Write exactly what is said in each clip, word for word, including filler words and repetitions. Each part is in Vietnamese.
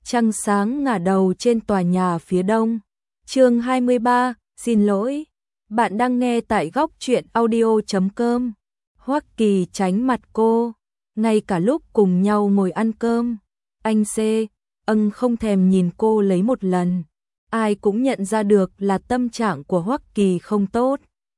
Trăng sáng ngả đầu trên tòa nhà phía đông. Chương hai mươi ba, xin lỗi. Bạn đang nghe tại góc truyện audio chấm com. Hoắc Kỳ tránh mặt cô, ngay cả lúc cùng nhau ngồi ăn cơm, anh C, ân không thèm nhìn cô lấy một lần. Ai cũng nhận ra được là tâm trạng của Hoắc Kỳ không tốt.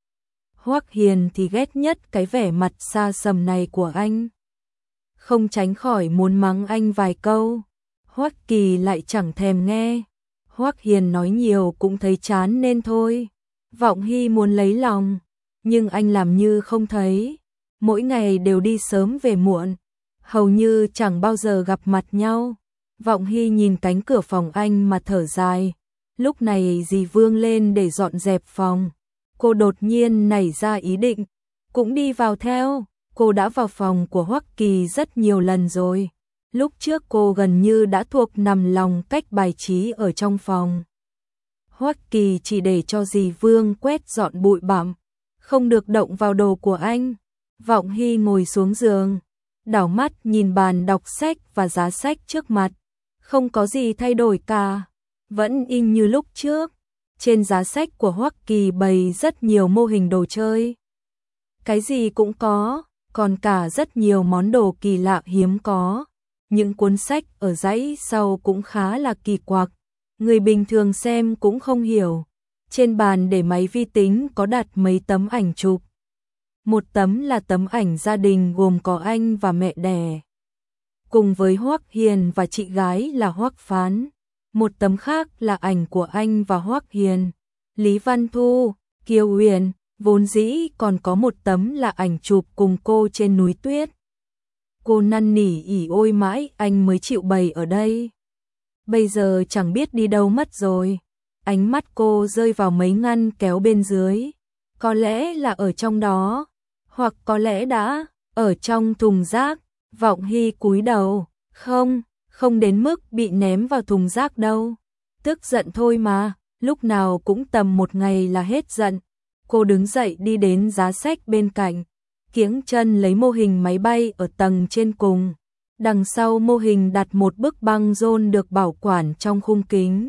Hoắc Hiền thì ghét nhất cái vẻ mặt xa sầm này của anh. Không tránh khỏi muốn mắng anh vài câu. Hoắc Kỳ lại chẳng thèm nghe. Hoắc Hiền nói nhiều cũng thấy chán nên thôi. Vọng Hy muốn lấy lòng, nhưng anh làm như không thấy. Mỗi ngày đều đi sớm về muộn, hầu như chẳng bao giờ gặp mặt nhau. Vọng Hy nhìn cánh cửa phòng anh mà thở dài. Lúc này dì Vương lên để dọn dẹp phòng. Cô đột nhiên nảy ra ý định, cũng đi vào theo. Cô đã vào phòng của Hoắc Kỳ rất nhiều lần rồi. Lúc trước cô gần như đã thuộc nằm lòng cách bài trí ở trong phòng. Hoắc Kỳ chỉ để cho dì Vương quét dọn bụi bặm, không được động vào đồ của anh. Vọng Hy ngồi xuống giường, đảo mắt nhìn bàn đọc sách và giá sách trước mặt. Không có gì thay đổi cả, vẫn y như lúc trước. Trên giá sách của Hoắc Kỳ bày rất nhiều mô hình đồ chơi. Cái gì cũng có, còn cả rất nhiều món đồ kỳ lạ hiếm có. Những cuốn sách ở dãy sau cũng khá là kỳ quặc, người bình thường xem cũng không hiểu. Trên bàn để máy vi tính có đặt mấy tấm ảnh chụp. Một tấm là tấm ảnh gia đình gồm có anh và mẹ đẻ, cùng với Hoắc Hiền và chị gái là Hoắc Phán. Một tấm khác là ảnh của anh và Hoắc Hiền, Lý Văn Thu, Kiều Huyền. Vốn dĩ còn có một tấm là ảnh chụp cùng cô trên núi tuyết. Cô năn nỉ ỉ ôi mãi anh mới chịu bày ở đây. Bây giờ chẳng biết đi đâu mất rồi. Ánh mắt cô rơi vào mấy ngăn kéo bên dưới. Có lẽ là ở trong đó, hoặc có lẽ đã ở trong thùng rác. Vọng Hy cúi đầu, không, không đến mức bị ném vào thùng rác đâu. Tức giận thôi mà, lúc nào cũng tầm một ngày là hết giận. Cô đứng dậy đi đến giá sách bên cạnh, kiễng chân lấy mô hình máy bay ở tầng trên cùng. Đằng sau mô hình đặt một bức băng rôn được bảo quản trong khung kính.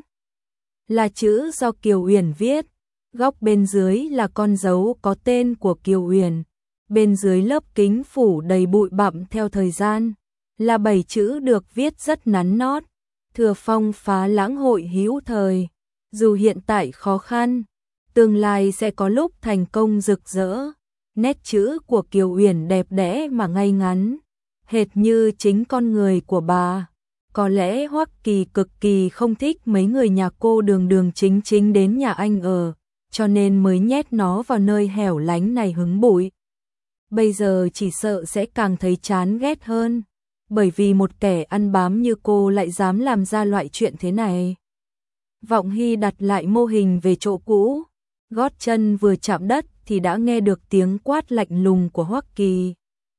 Là chữ do Kiều Uyển viết, góc bên dưới là con dấu có tên của Kiều Uyển. Bên dưới lớp kính phủ đầy bụi bặm theo thời gian, là bảy chữ được viết rất nắn nót. Thừa phong phá lãng hội hữu thời, dù hiện tại khó khăn, tương lai sẽ có lúc thành công rực rỡ. Nét chữ của Kiều Uyển đẹp đẽ mà ngay ngắn, hệt như chính con người của bà. Có lẽ Hoắc Kỳ cực kỳ không thích mấy người nhà cô đường đường chính chính đến nhà anh ở, cho nên mới nhét nó vào nơi hẻo lánh này hứng bụi. Bây giờ chỉ sợ sẽ càng thấy chán ghét hơn, bởi vì một kẻ ăn bám như cô lại dám làm ra loại chuyện thế này. Vọng Hy đặt lại mô hình về chỗ cũ, gót chân vừa chạm đất thì đã nghe được tiếng quát lạnh lùng của Hoắc Kỳ.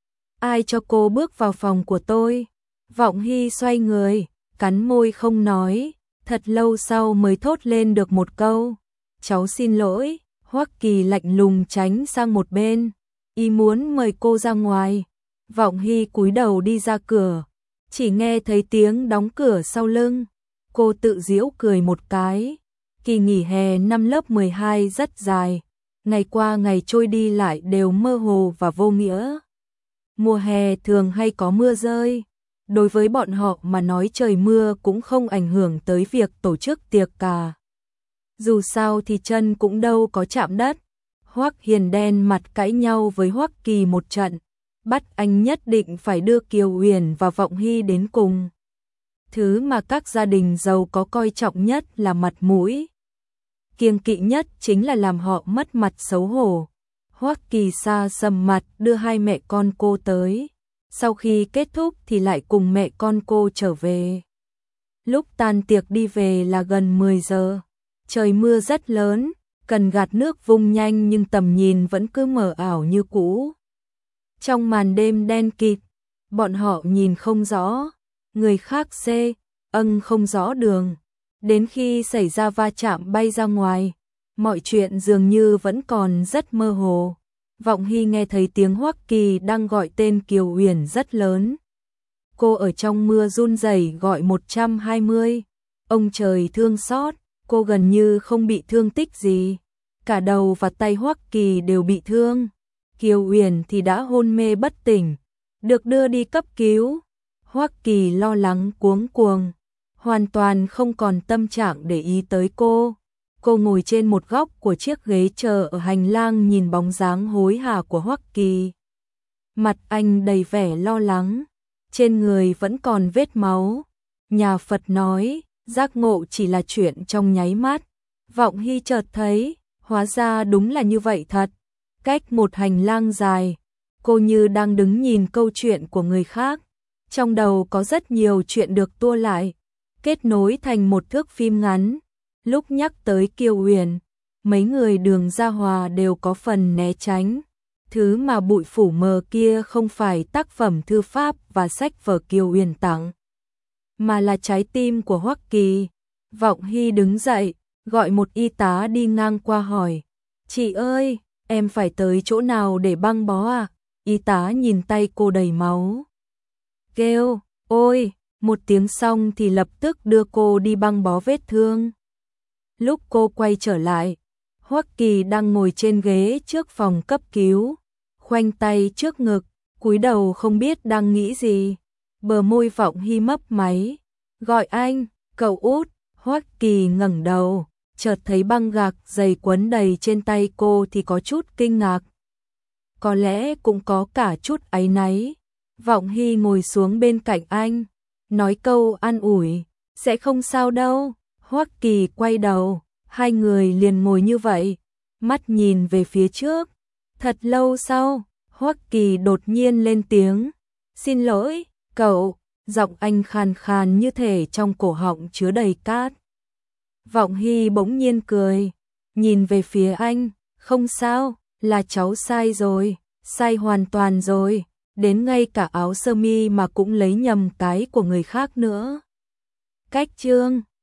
Ai cho cô bước vào phòng của tôi? Vọng Hy xoay người, cắn môi không nói, thật lâu sau mới thốt lên được một câu. Cháu xin lỗi. Hoắc Kỳ lạnh lùng tránh sang một bên, ý muốn mời cô ra ngoài. Vọng Hy cúi đầu đi ra cửa, chỉ nghe thấy tiếng đóng cửa sau lưng. Cô tự giễu cười một cái. Kỳ nghỉ hè năm lớp mười hai rất dài, ngày qua ngày trôi đi lại đều mơ hồ và vô nghĩa. Mùa hè thường hay có mưa rơi. Đối với bọn họ mà nói trời mưa cũng không ảnh hưởng tới việc tổ chức tiệc cả. Dù sao thì chân cũng đâu có chạm đất. Hoắc Hiền đen mặt cãi nhau với Hoắc Kỳ một trận, bắt anh nhất định phải đưa Kiều Uyển và Vọng Hy đến cùng. Thứ mà các gia đình giàu có coi trọng nhất là mặt mũi, kiêng kỵ nhất chính là làm họ mất mặt xấu hổ. Hoắc Kỳ xa sầm mặt đưa hai mẹ con cô tới. Sau khi kết thúc thì lại cùng mẹ con cô trở về. Lúc tan tiệc đi về là gần mười giờ. Trời mưa rất lớn, cần gạt nước vung nhanh nhưng tầm nhìn vẫn cứ mờ ảo như cũ. Trong màn đêm đen kịt, bọn họ nhìn không rõ, người khác C, ân không rõ đường. Đến khi xảy ra va chạm bay ra ngoài, mọi chuyện dường như vẫn còn rất mơ hồ. Vọng Hy nghe thấy tiếng Hoắc Kỳ đang gọi tên Kiều Uyển rất lớn. Cô ở trong mưa run rẩy gọi một trăm hai mươi. Ông trời thương xót, cô gần như không bị thương tích gì. Cả đầu và tay Hoắc Kỳ đều bị thương. Kiều Uyển thì đã hôn mê bất tỉnh, được đưa đi cấp cứu. Hoắc Kỳ lo lắng cuống cuồng, hoàn toàn không còn tâm trạng để ý tới cô. Cô ngồi trên một góc của chiếc ghế chờ ở hành lang nhìn bóng dáng hối hả của Hoắc Kỳ. Mặt anh đầy vẻ lo lắng, trên người vẫn còn vết máu. Nhà Phật nói, giác ngộ chỉ là chuyện trong nháy mắt. Vọng Hy chợt thấy, hóa ra đúng là như vậy thật. Cách một hành lang dài, cô như đang đứng nhìn câu chuyện của người khác. Trong đầu có rất nhiều chuyện được tua lại, kết nối thành một thước phim ngắn. Lúc nhắc tới Kiều Uyển, mấy người Đường Gia Hòa đều có phần né tránh. Thứ mà bụi phủ mờ kia không phải tác phẩm thư pháp và sách vở Kiều Uyển tặng, mà là trái tim của Hoắc Kỳ. Vọng Hy đứng dậy, gọi một y tá đi ngang qua hỏi, chị ơi, em phải tới chỗ nào để băng bó à? Y tá nhìn tay cô đầy máu, kêu, ôi, một tiếng xong thì lập tức đưa cô đi băng bó vết thương. Lúc cô quay trở lại, Hoắc Kỳ đang ngồi trên ghế trước phòng cấp cứu, khoanh tay trước ngực, cúi đầu không biết đang nghĩ gì. Bờ môi Vọng Hy mấp máy, gọi anh, cậu út. Hoắc Kỳ ngẩng đầu, chợt thấy băng gạc dày quấn đầy trên tay cô thì có chút kinh ngạc. Có lẽ cũng có cả chút áy náy. Vọng Hy ngồi xuống bên cạnh anh, nói câu an ủi, sẽ không sao đâu. Hoắc Kỳ quay đầu, hai người liền ngồi như vậy, mắt nhìn về phía trước. Thật lâu sau, Hoắc Kỳ đột nhiên lên tiếng, xin lỗi, cậu. Giọng anh khàn khàn như thể trong cổ họng chứa đầy cát. Vọng Hy bỗng nhiên cười, nhìn về phía anh, không sao, là cháu sai rồi, sai hoàn toàn rồi, đến ngay cả áo sơ mi mà cũng lấy nhầm cái của người khác nữa. Cách chương